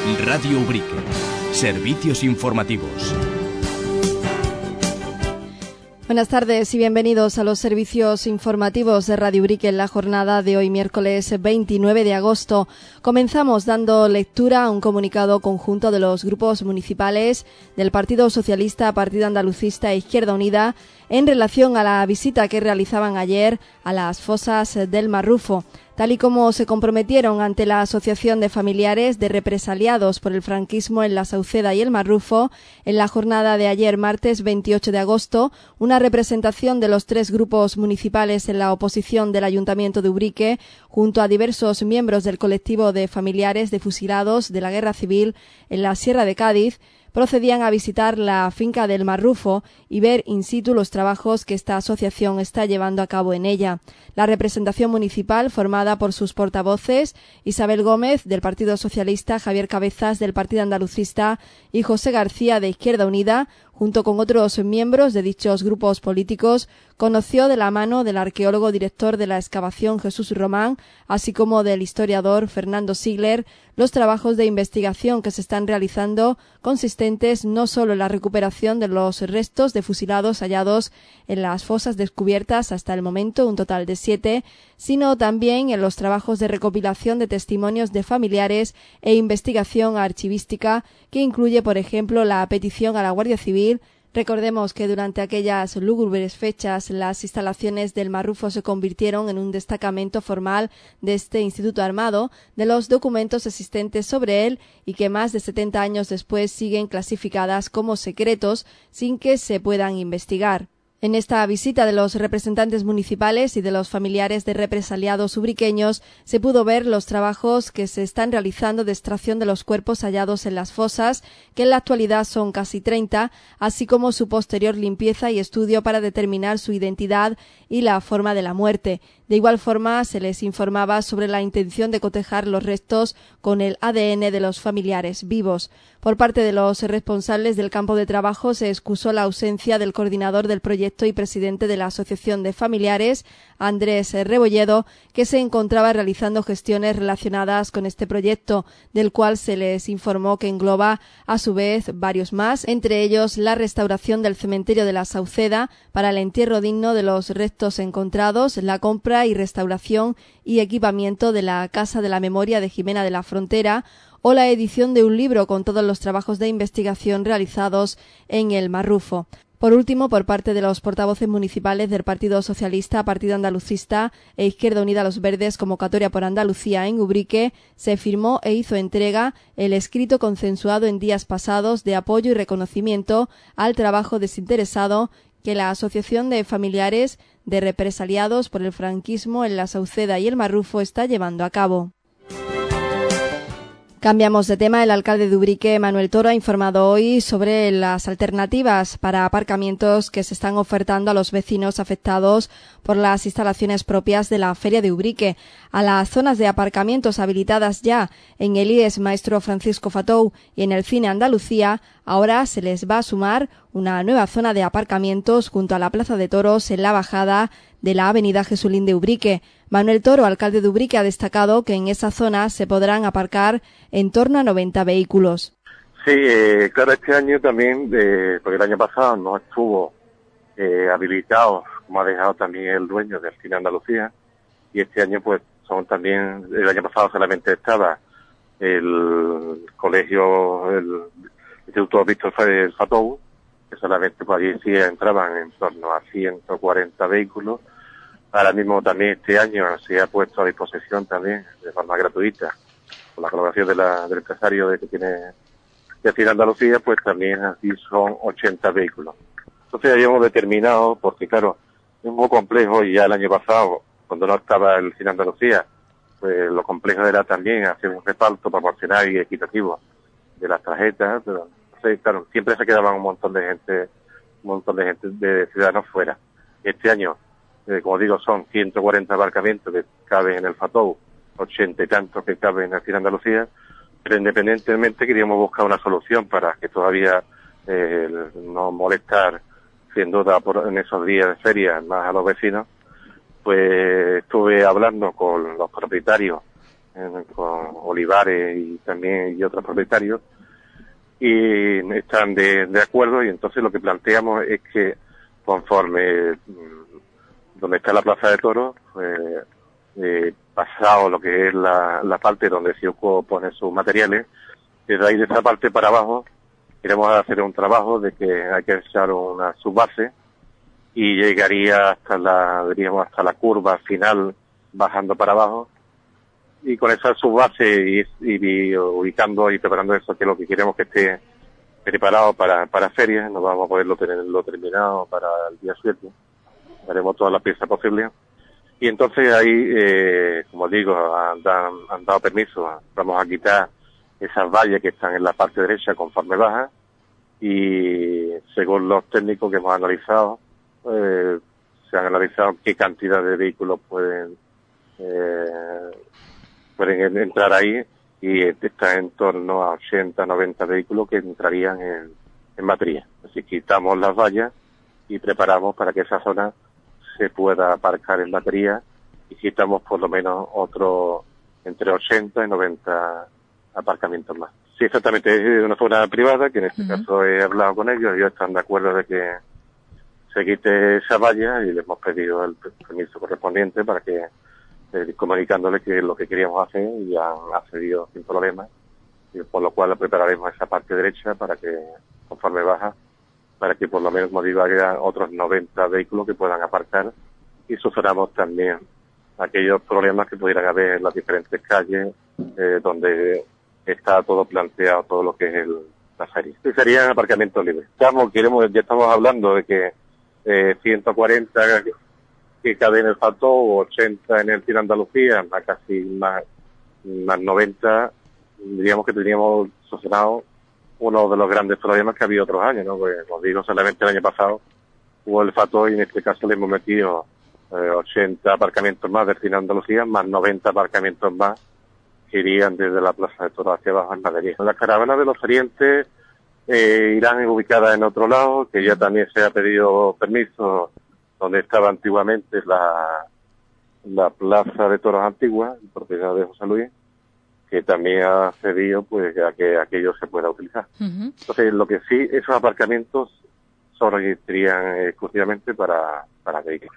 Radio Ubrique. Servicios informativos. Buenas tardes y bienvenidos a los servicios informativos de Radio Ubrique en la jornada de hoy, miércoles 29 de agosto. Comenzamos dando lectura a un comunicado conjunto de los grupos municipales del Partido Socialista, Partido Andalucista e Izquierda Unida en relación a la visita que realizaban ayer a las fosas del Marrufo. Tal y como se comprometieron ante la Asociación de Familiares de Represaliados por el Franquismo en la Sauceda y el Marrufo, en la jornada de ayer, martes 28 de agosto, una representación de los tres grupos municipales en la oposición del Ayuntamiento de Ubrique, junto a diversos miembros del colectivo de familiares de fusilados de la Guerra Civil en la Sierra de Cádiz, procedían a visitar la finca del Marrufo y ver in situ los trabajos que esta asociación está llevando a cabo en ella. La representación municipal, formada por sus portavoces Isabel Gómez, del Partido Socialista, Javier Cabezas, del Partido Andalucista y José García, de Izquierda Unida, junto con otros miembros de dichos grupos políticos, conoció de la mano del arqueólogo director de la excavación Jesús Román, así como del historiador Fernando Sigler, los trabajos de investigación que se están realizando, consistentes no solo en la recuperación de los restos de fusilados hallados en las fosas descubiertas hasta el momento, un total de 7, sino también en los trabajos de recopilación de testimonios de familiares e investigación archivística, que incluye, por ejemplo, la petición a la Guardia Civil. Recordemos que durante aquellas lúgubres fechas las instalaciones del Marrufo se convirtieron en un destacamento formal de este Instituto Armado, de los documentos existentes sobre él y que más de 70 años después siguen clasificadas como secretos sin que se puedan investigar. En esta visita de los representantes municipales y de los familiares de represaliados ubriqueños se pudo ver los trabajos que se están realizando de extracción de los cuerpos hallados en las fosas, que en la actualidad son casi 30, así como su posterior limpieza y estudio para determinar su identidad y la forma de la muerte. De igual forma, se les informaba sobre la intención de cotejar los restos con el ADN de los familiares vivos. Por parte de los responsables del campo de trabajo se excusó la ausencia del coordinador del proyecto y presidente de la Asociación de Familiares, Andrés Rebolledo, que se encontraba realizando gestiones relacionadas con este proyecto, del cual se les informó que engloba a su vez varios más, entre ellos la restauración del cementerio de la Sauceda para el entierro digno de los restos encontrados, la compra y restauración y equipamiento de la Casa de la Memoria de Jimena de la Frontera, o la edición de un libro con todos los trabajos de investigación realizados en el Marrufo. Por último, por parte de los portavoces municipales del Partido Socialista, Partido Andalucista e Izquierda Unida Los Verdes, Convocatoria por Andalucía en Ubrique, se firmó e hizo entrega el escrito consensuado en días pasados de apoyo y reconocimiento al trabajo desinteresado que la Asociación de Familiares de Represaliados por el Franquismo en la Sauceda y el Marrufo está llevando a cabo. Cambiamos de tema. El alcalde de Ubrique, Manuel Toro, ha informado hoy sobre las alternativas para aparcamientos que se están ofertando a los vecinos afectados por las instalaciones propias de la Feria de Ubrique. A las zonas de aparcamientos habilitadas ya en el IES Maestro Francisco Fatou y en el Cine Andalucía, ahora se les va a sumar una nueva zona de aparcamientos junto a la Plaza de Toros en la bajada de la Avenida Jesulín de Ubrique. Manuel Toro, alcalde de Ubrique, ha destacado que en esa zona se podrán aparcar en torno a 90 vehículos. Sí, claro, este año también, porque el año pasado no estuvo habilitado, como ha dejado también el dueño del Cine Andalucía, y este año pues son también, el año pasado solamente estaba el colegio, el Instituto Víctor Fatou, que solamente por allí sí entraban en torno a 140 vehículos. Ahora mismo también este año se ha puesto a disposición también de forma gratuita, con la colaboración del empresario que tiene de Cine Andalucía, pues también así son 80 vehículos. Entonces habíamos determinado, porque claro, es muy complejo, y ya el año pasado, cuando no estaba el Cine Andalucía, pues lo complejo era también hacer un reparto proporcional y equitativo de las tarjetas, pero entonces, claro, siempre se quedaban un montón de gente de ciudadanos fuera. Este año, como digo, son 140 aparcamientos que caben en el Fatou, 80 y tantos que caben en el Cine Andalucía, pero independientemente queríamos buscar una solución para que todavía no molestar, sin duda, en esos días de feria más a los vecinos. Pues estuve hablando con los propietarios con olivares y también y otros propietarios, y están de acuerdo, y entonces lo que planteamos es que conforme donde está la Plaza de Toros, pasado lo que es la parte donde Siuco pone sus materiales, desde ahí de esa parte para abajo queremos hacer un trabajo de que hay que echar una subbase y llegaría diríamos, hasta la curva final bajando para abajo, y con esa subbase y ubicando y preparando eso, que es lo que queremos que esté preparado para ferias. Nos vamos a poderlo tenerlo terminado para el día 7, haremos todas las piezas posibles, y entonces ahí, como digo, han dado permiso, vamos a quitar esas vallas que están en la parte derecha conforme baja, y según los técnicos que hemos analizado, se han analizado qué cantidad de vehículos pueden entrar ahí, y está en torno a 80, 90 vehículos que entrarían en batería. Así que quitamos las vallas y preparamos para que esa zona se pueda aparcar en batería, y quitamos por lo menos otro entre 80 y 90 aparcamientos más. Sí, exactamente, es una zona privada, que en este caso he hablado con ellos están de acuerdo de que se quite esa valla, y le hemos pedido el permiso correspondiente para que, comunicándole que es lo que queríamos hacer, y han accedido sin problema, y por lo cual prepararemos esa parte derecha para que, conforme baja, para que por lo menos, como digo, haya otros 90 vehículos que puedan aparcar, y solucionamos también aquellos problemas que pudieran haber en las diferentes calles donde está todo planteado, todo lo que es la feria. Y serían aparcamientos libres. Ya estamos hablando de que 140 que caben en el Faltó, o 80 en el Cine Andalucía, más 90, diríamos que teníamos solucionado uno de los grandes problemas que había otros años, ¿no? Pues, como digo, solamente el año pasado hubo el Fató, y en este caso le hemos metido 80 aparcamientos más del Cine Andalucía, más 90 aparcamientos más que irían desde la Plaza de Toros hacia abajo en Madrid. Las caravanas de los ferientes irán ubicadas en otro lado, que ya también se ha pedido permiso, donde estaba antiguamente la Plaza de Toros Antigua, propiedad de José Luis, que también ha cedido pues a que aquello se pueda utilizar. Entonces, lo que sí, esos aparcamientos solo existirían exclusivamente para vehículos.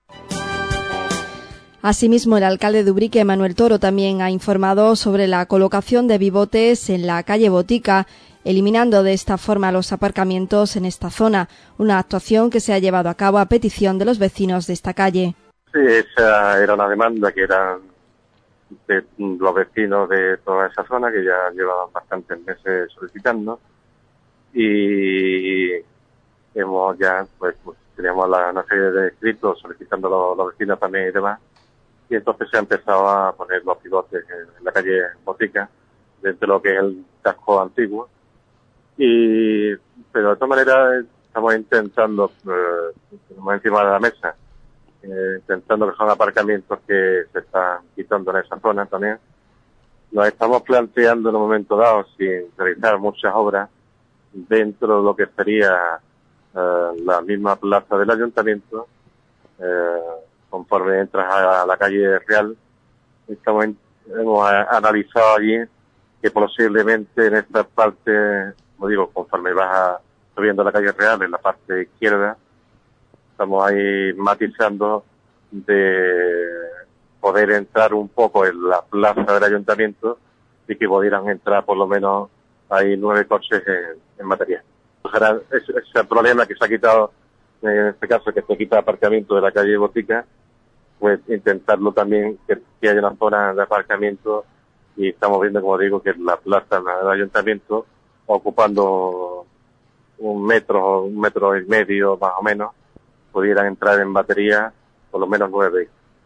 Asimismo, el alcalde de Ubrique, Manuel Toro, también ha informado sobre la colocación de bibotes en la calle Botica, eliminando de esta forma los aparcamientos en esta zona, una actuación que se ha llevado a cabo a petición de los vecinos de esta calle. Sí, esa era una demanda que eran de los vecinos de toda esa zona, que ya llevaban bastantes meses solicitando, y hemos ya, pues teníamos una serie de escritos solicitando los vecinos también y demás, y entonces se ha empezado a poner los pivotes en la calle Botica, dentro de lo que es el casco antiguo, pero de todas maneras estamos intentando, tenemos encima de la mesa, intentando que son aparcamientos que se están quitando en esa zona también. Nos estamos planteando en un momento dado, sin realizar muchas obras, dentro de lo que sería la misma plaza del ayuntamiento, conforme entras a la calle Real, hemos analizado allí que posiblemente en esta parte, como digo, conforme vas subiendo la calle Real, en la parte izquierda, estamos ahí matizando de poder entrar un poco en la plaza del ayuntamiento, y que pudieran entrar por lo menos hay 9 coches en material. Ese problema que se ha quitado, en este caso, que se quita aparcamiento de la calle Botica, pues intentarlo también que haya una zona de aparcamiento, y estamos viendo, como digo, que la plaza del ayuntamiento, ocupando un metro y medio más o menos, pudieran entrar en batería por lo menos 9.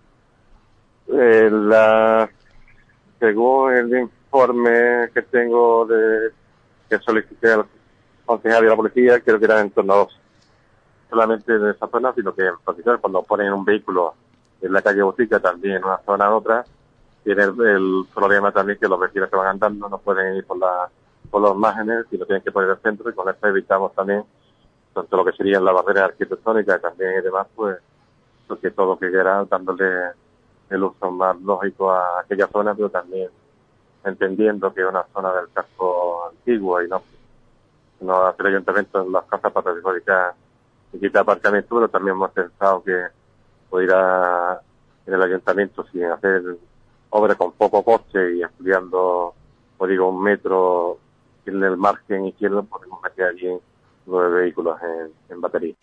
Según el informe que tengo que solicité al concejal de la policía, creo que eran en torno a 2. Solamente en esa zona, sino que cuando ponen un vehículo en la calle Botica, también en una zona u otra, tiene el problema también que los vecinos que van andando no pueden ir por los márgenes, sino tienen que poner el centro, y con esto evitamos también tanto lo que serían las barreras arquitectónicas también y demás, pues porque todo quedará dándole el uso más lógico a aquella zona, pero también entendiendo que es una zona del casco antiguo y no hacer ayuntamientos en las casas para perjudicar y quitar aparcamientos, pero también hemos pensado que pudiera en el ayuntamiento, sin hacer obras con poco coste y ampliando, por digo, 1 metro en el margen izquierdo, podemos meter allí 9 vehículos en batería.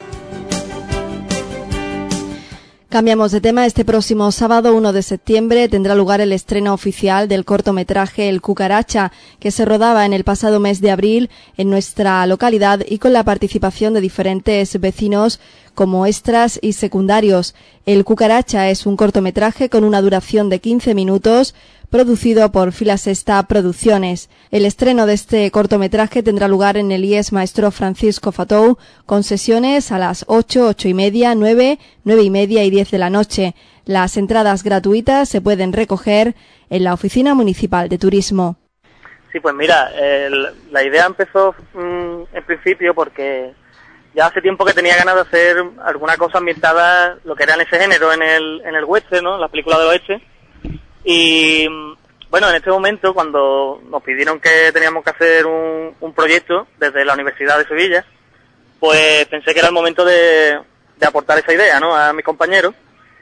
Cambiamos de tema. Este próximo sábado 1 de septiembre tendrá lugar el estreno oficial del cortometraje El Cucaracha, que se rodaba en el pasado mes de abril en nuestra localidad y con la participación de diferentes vecinos como extras y secundarios. El Cucaracha es un cortometraje con una duración de 15 minutos, producido por Fila Sexta Producciones. El estreno de este cortometraje tendrá lugar en el IES Maestro Francisco Fatou, con sesiones a las 8, 8:30, 9, 9:30 y 10 de la noche. Las entradas gratuitas se pueden recoger en la Oficina Municipal de Turismo. Sí, pues mira, la idea empezó en principio porque ya hace tiempo que tenía ganas de hacer alguna cosa ambientada, lo que era en ese género, en el western, ¿no? La película del oeste. Y bueno, en este momento, cuando nos pidieron que teníamos que hacer un proyecto desde la Universidad de Sevilla, pues pensé que era el momento de aportar esa idea, ¿no?, a mis compañeros.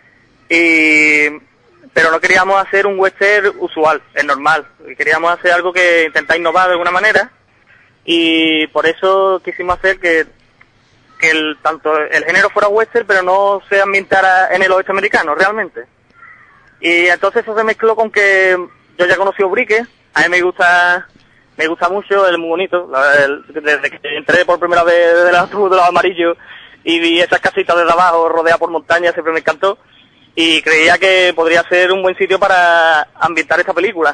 Pero no queríamos hacer un western usual, es normal. Queríamos hacer algo que intentara innovar de alguna manera, y por eso quisimos hacer que tanto el género fuera western, pero no se ambientara en el oeste americano realmente. Y entonces eso se mezcló con que yo ya conocí Ubrique. A mí me gusta mucho, es muy bonito. Desde que entré por primera vez desde la Cruz de los Amarillos y vi esas casitas desde abajo rodeadas por montañas, siempre me encantó. Y creía que podría ser un buen sitio para ambientar esta película.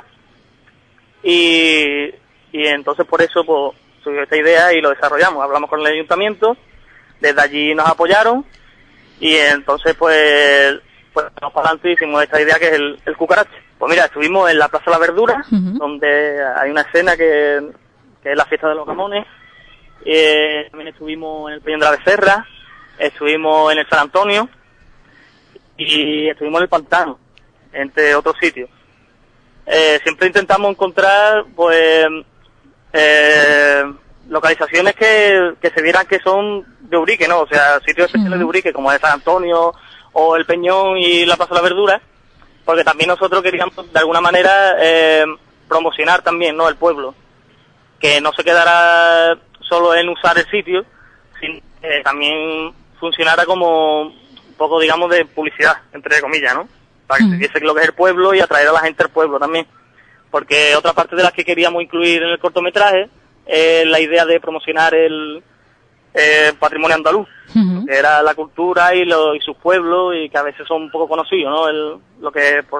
Y entonces por eso pues surgió esta idea y lo desarrollamos. Hablamos con el ayuntamiento, desde allí nos apoyaron y entonces pues vamos para adelante y hicimos esta idea que es el Cucaracha. Pues mira, estuvimos en la Plaza de la Verdura, donde hay una escena que es la fiesta de los Camones. También estuvimos en el Peñón de la Becerra, estuvimos en el San Antonio y estuvimos en el Pantano, entre otros sitios. Siempre intentamos encontrar pues localizaciones que se vieran que son de Ubrique, ¿no? O sea, sitios especiales de Ubrique, como el San Antonio o el Peñón y la Plaza de la Verdura, porque también nosotros queríamos de alguna manera promocionar también, ¿no?, el pueblo, que no se quedara solo en usar el sitio, sino que también funcionara como un poco, digamos, de publicidad, entre comillas, ¿no?, para que se viese lo que es el pueblo y atraer a la gente al pueblo también, porque otra parte de las que queríamos incluir en el cortometraje es la idea de promocionar el patrimonio andaluz, que era la cultura y sus pueblos, y que a veces son un poco conocidos, ¿no?, lo que es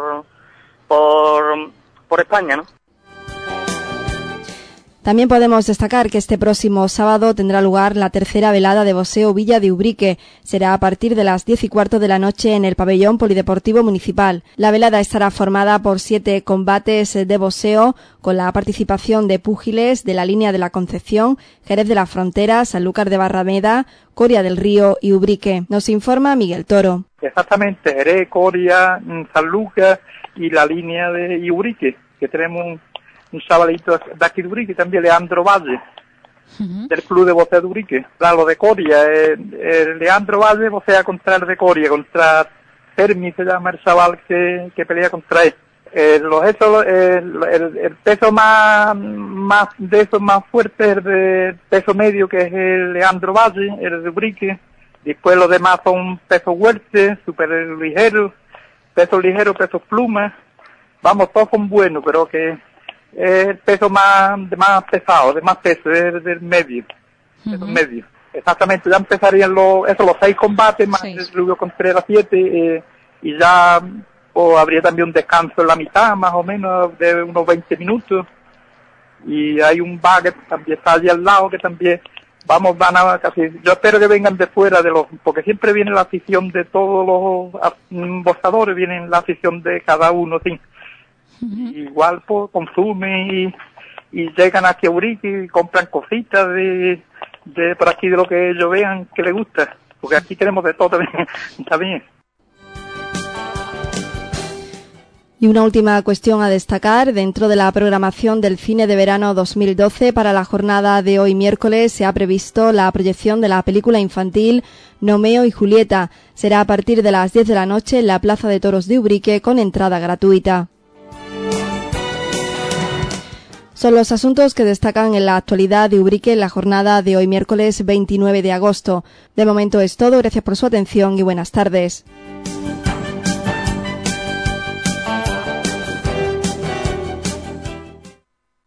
por España, ¿no? También podemos destacar que este próximo sábado tendrá lugar la tercera velada de boxeo Villa de Ubrique. Será a partir de las 10:15 de la noche en el pabellón polideportivo municipal. La velada estará formada por 7 combates de boxeo con la participación de púgiles de la línea de la Concepción, Jerez de la Frontera, Sanlúcar de Barrameda, Coria del Río y Ubrique. Nos informa Miguel Toro. Exactamente, Jerez, Coria, Sanlúcar y la línea de Ubrique, que tenemos un chavalito de aquí de Ubrique, también Leandro Valle, del club de boxeo de Ubrique. Claro, de Coria, Leandro Valle vocea contra el de Coria, contra Fermi se llama el chaval que pelea contra él. El peso más fuerte es el peso medio, que es el Leandro Valle, el de Ubrique. Después los demás son pesos huertes, super ligeros, pesos plumas. Vamos, todos son buenos, pero que el peso más pesado, de más peso, es del medio. Peso medio. Exactamente, ya empezarían los 6 combates, más el Rubio Contreras 7, y ya habría también un descanso en la mitad, más o menos, de unos 20 minutos. Y hay un bar que también está allí al lado, que también van a casi, yo espero que vengan de fuera porque siempre viene la afición de todos los boxadores, viene la afición de cada uno, sí. Igual pues consumen y llegan aquí a Ubrique y compran cositas de por aquí, de lo que ellos vean que les gusta, porque aquí tenemos de todo también. Está bien. Y una última cuestión a destacar, dentro de la programación del cine de verano 2012, para la jornada de hoy miércoles se ha previsto la proyección de la película infantil Nomeo y Julieta. Será a partir de las 10 de la noche en la Plaza de Toros de Ubrique con entrada gratuita. Son los asuntos que destacan en la actualidad de Ubrique en la jornada de hoy miércoles 29 de agosto. De momento es todo, gracias por su atención y buenas tardes.